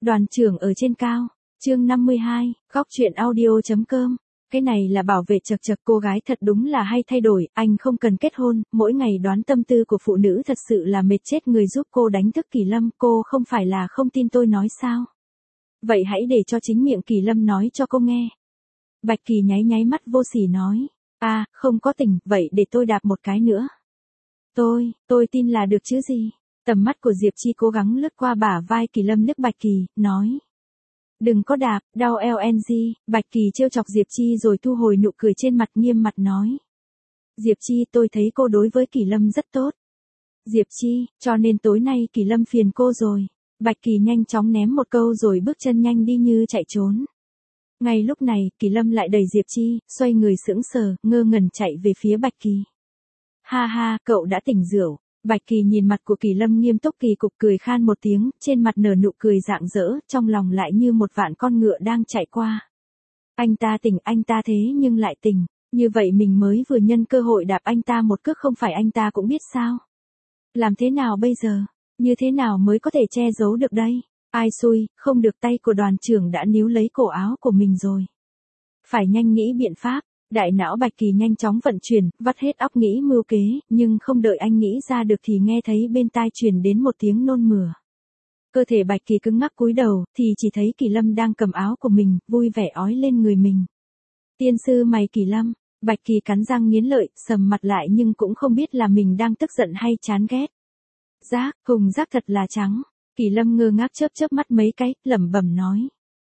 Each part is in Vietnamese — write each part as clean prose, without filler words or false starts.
Đoàn trưởng ở trên cao, chương 52, góc truyện audio.com. Cái này là bảo vệ chật chật, cô gái thật đúng là hay thay đổi, anh không cần kết hôn, mỗi ngày đoán tâm tư của phụ nữ thật sự là mệt chết người, giúp cô đánh thức Kỳ Lâm, cô không phải là không tin tôi nói sao? Vậy hãy để cho chính miệng Kỳ Lâm nói cho cô nghe. Bạch Kỳ nháy nháy mắt vô sỉ nói, không có tình, vậy để tôi đạp một cái nữa. Tôi tin là được chứ gì? Tầm mắt của Diệp Chi cố gắng lướt qua bả vai Kỳ Lâm, liếc Bạch Kỳ, nói. Đừng có đạp, đau LNG, Bạch Kỳ trêu chọc Diệp Chi rồi thu hồi nụ cười trên mặt, nghiêm mặt nói. Diệp Chi, tôi thấy cô đối với Kỳ Lâm rất tốt. Diệp Chi, cho nên tối nay Kỳ Lâm phiền cô rồi. Bạch Kỳ nhanh chóng ném một câu rồi bước chân nhanh đi như chạy trốn. Ngay lúc này, Kỳ Lâm lại đẩy Diệp Chi, xoay người sững sờ, ngơ ngẩn chạy về phía Bạch Kỳ. Ha ha, cậu đã tỉnh rượu. Bạch Kỳ nhìn mặt của Kỳ Lâm nghiêm túc, kỳ cục cười khan một tiếng, trên mặt nở nụ cười rạng rỡ, trong lòng lại như một vạn con ngựa đang chạy qua. Anh ta tỉnh, anh ta thế nhưng lại tỉnh, như vậy mình mới vừa nhân cơ hội đạp anh ta một cước, không phải anh ta cũng biết sao? Làm thế nào bây giờ? Như thế nào mới có thể che giấu được đây? Ai xui, không được, tay của đoàn trưởng đã níu lấy cổ áo của mình rồi. Phải nhanh nghĩ biện pháp. Đại não Bạch Kỳ nhanh chóng vận chuyển, vắt hết óc nghĩ mưu kế, nhưng không đợi anh nghĩ ra được thì nghe thấy bên tai truyền đến một tiếng nôn mửa. Cơ thể Bạch Kỳ cứng ngắc cúi đầu, thì chỉ thấy Kỳ Lâm đang cầm áo của mình, vui vẻ ói lên người mình. Tiên sư mày Kỳ Lâm, Bạch Kỳ cắn răng nghiến lợi, sầm mặt lại nhưng cũng không biết là mình đang tức giận hay chán ghét. Rác, Hùng rác thật là trắng. Kỳ Lâm ngơ ngác chớp mắt mấy cái, lẩm bẩm nói.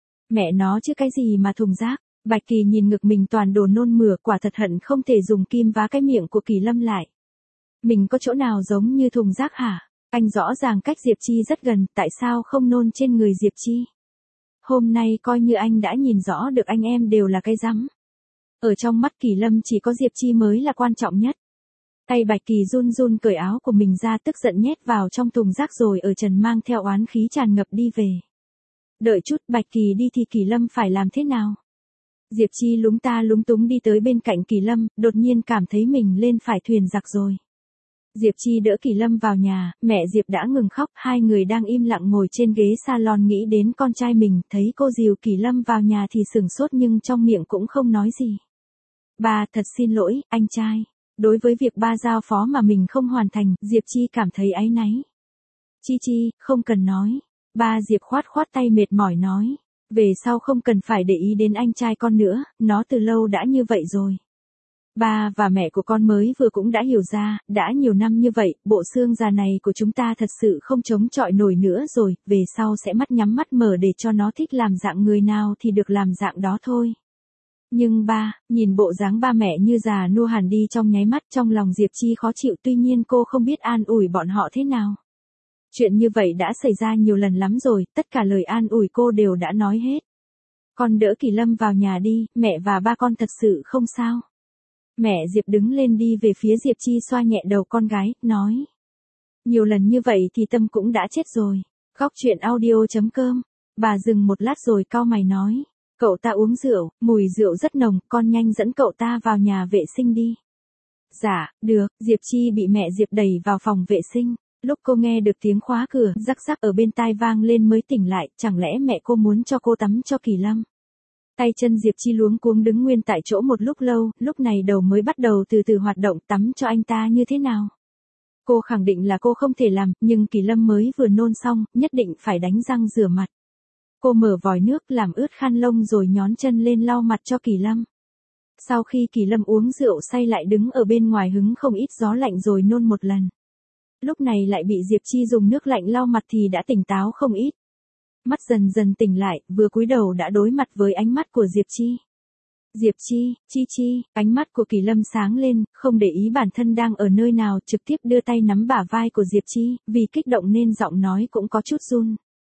Mẹ nó chứ cái gì mà thùng rác. Bạch Kỳ nhìn ngực mình toàn đồ nôn mửa, quả thật hận không thể dùng kim vá cái miệng của Kỳ Lâm lại. Mình có chỗ nào giống như thùng rác hả? Anh rõ ràng cách Diệp Chi rất gần, tại sao không nôn trên người Diệp Chi? Hôm nay coi như anh đã nhìn rõ được anh em đều là cái rắm. Ở trong mắt Kỳ Lâm chỉ có Diệp Chi mới là quan trọng nhất. Tay Bạch Kỳ run run cởi áo của mình ra, tức giận nhét vào trong thùng rác rồi ở trần mang theo oán khí tràn ngập đi về. Đợi chút, Bạch Kỳ đi thì Kỳ Lâm phải làm thế nào? Diệp Chi lúng ta lúng túng đi tới bên cạnh Kỳ Lâm, đột nhiên cảm thấy mình lên phải thuyền giặc rồi. Diệp Chi đỡ Kỳ Lâm vào nhà, mẹ Diệp đã ngừng khóc, hai người đang im lặng ngồi trên ghế salon nghĩ đến con trai mình, thấy cô dìu Kỳ Lâm vào nhà thì sửng sốt nhưng trong miệng cũng không nói gì. Ba, thật xin lỗi, anh trai. Đối với việc ba giao phó mà mình không hoàn thành, Diệp Chi cảm thấy áy náy. Chi, không cần nói. Ba Diệp khoát tay mệt mỏi nói. Về sau không cần phải để ý đến anh trai con nữa, nó từ lâu đã như vậy rồi. Ba và mẹ của con mới vừa cũng đã hiểu ra, đã nhiều năm như vậy, bộ xương già này của chúng ta thật sự không chống chọi nổi nữa rồi, về sau sẽ mắt nhắm mắt mở để cho nó thích làm dạng người nào thì được làm dạng đó thôi. Nhưng ba, nhìn bộ dáng ba mẹ như già nua hẳn đi trong nháy mắt, trong lòng Diệp Chi khó chịu, tuy nhiên cô không biết an ủi bọn họ thế nào. Chuyện như vậy đã xảy ra nhiều lần lắm rồi, tất cả lời an ủi cô đều đã nói hết. Con đỡ Kỳ Lâm vào nhà đi, mẹ và ba con thật sự không sao. Mẹ Diệp đứng lên đi về phía Diệp Chi, xoa nhẹ đầu con gái, nói. Nhiều lần như vậy thì tâm cũng đã chết rồi. Góc truyện audio.com. Bà dừng một lát rồi cau mày nói. Cậu ta uống rượu, mùi rượu rất nồng, con nhanh dẫn cậu ta vào nhà vệ sinh đi. Dạ, được, Diệp Chi bị mẹ Diệp đẩy vào phòng vệ sinh. Lúc cô nghe được tiếng khóa cửa, rắc rắc ở bên tai vang lên mới tỉnh lại, chẳng lẽ mẹ cô muốn cho cô tắm cho Kỳ Lâm? Tay chân Diệp Chi luống cuống đứng nguyên tại chỗ một lúc lâu, lúc này đầu mới bắt đầu từ từ hoạt động, tắm cho anh ta như thế nào? Cô khẳng định là cô không thể làm, nhưng Kỳ Lâm mới vừa nôn xong, nhất định phải đánh răng rửa mặt. Cô mở vòi nước làm ướt khăn lông rồi nhón chân lên lau mặt cho Kỳ Lâm. Sau khi Kỳ Lâm uống rượu say lại đứng ở bên ngoài hứng không ít gió lạnh rồi nôn một lần. Lúc này lại bị Diệp Chi dùng nước lạnh lau mặt thì đã tỉnh táo không ít. Mắt dần dần tỉnh lại, vừa cúi đầu đã đối mặt với ánh mắt của Diệp Chi. Diệp Chi, Chi, ánh mắt của Kỳ Lâm sáng lên, không để ý bản thân đang ở nơi nào, trực tiếp đưa tay nắm bả vai của Diệp Chi, vì kích động nên giọng nói cũng có chút run.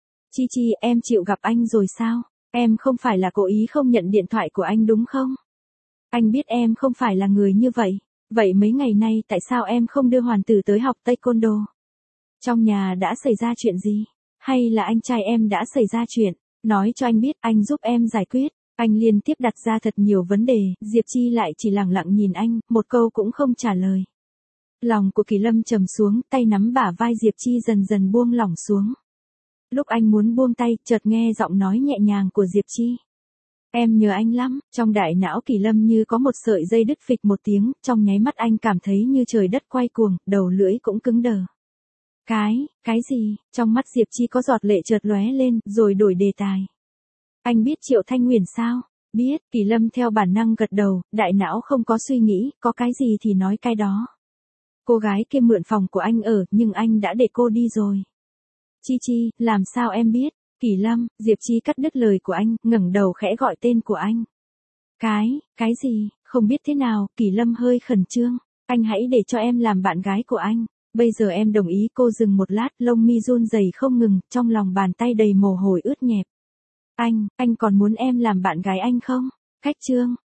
Chi, em chịu gặp anh rồi sao? Em không phải là cố ý không nhận điện thoại của anh đúng không? Anh biết em không phải là người như vậy. Vậy mấy ngày nay tại sao em không đưa hoàn tử tới học taekwondo? Trong nhà đã xảy ra chuyện gì? Hay là anh trai em đã xảy ra chuyện? Nói cho anh biết, anh giúp em giải quyết. Anh liên tiếp đặt ra thật nhiều vấn đề, Diệp Chi lại chỉ lặng lặng nhìn anh, một câu cũng không trả lời. Lòng của Kỳ Lâm trầm xuống, tay nắm bả vai Diệp Chi dần dần buông lỏng xuống. Lúc anh muốn buông tay, chợt nghe giọng nói nhẹ nhàng của Diệp Chi. Em nhớ anh lắm, trong đại não Kỳ Lâm như có một sợi dây đứt phịch một tiếng, trong nháy mắt anh cảm thấy như trời đất quay cuồng, đầu lưỡi cũng cứng đờ. Cái gì, trong mắt Diệp Chi có giọt lệ chợt lóe lên, rồi đổi đề tài. Anh biết Triệu Thanh Nguyền sao? Biết, Kỳ Lâm theo bản năng gật đầu, đại não không có suy nghĩ, có cái gì thì nói cái đó. Cô gái kia mượn phòng của anh ở, nhưng anh đã để cô đi rồi. Chi, làm sao em biết? Kỳ Lâm, Diệp Chi cắt đứt lời của anh, ngẩng đầu khẽ gọi tên của anh. Cái gì, không biết thế nào, Kỳ Lâm hơi khẩn trương. Anh hãy để cho em làm bạn gái của anh. Bây giờ em đồng ý. Cô dừng một lát, lông mi run rẩy không ngừng, trong lòng bàn tay đầy mồ hôi ướt nhẹp. Anh còn muốn em làm bạn gái anh không? Khách trương,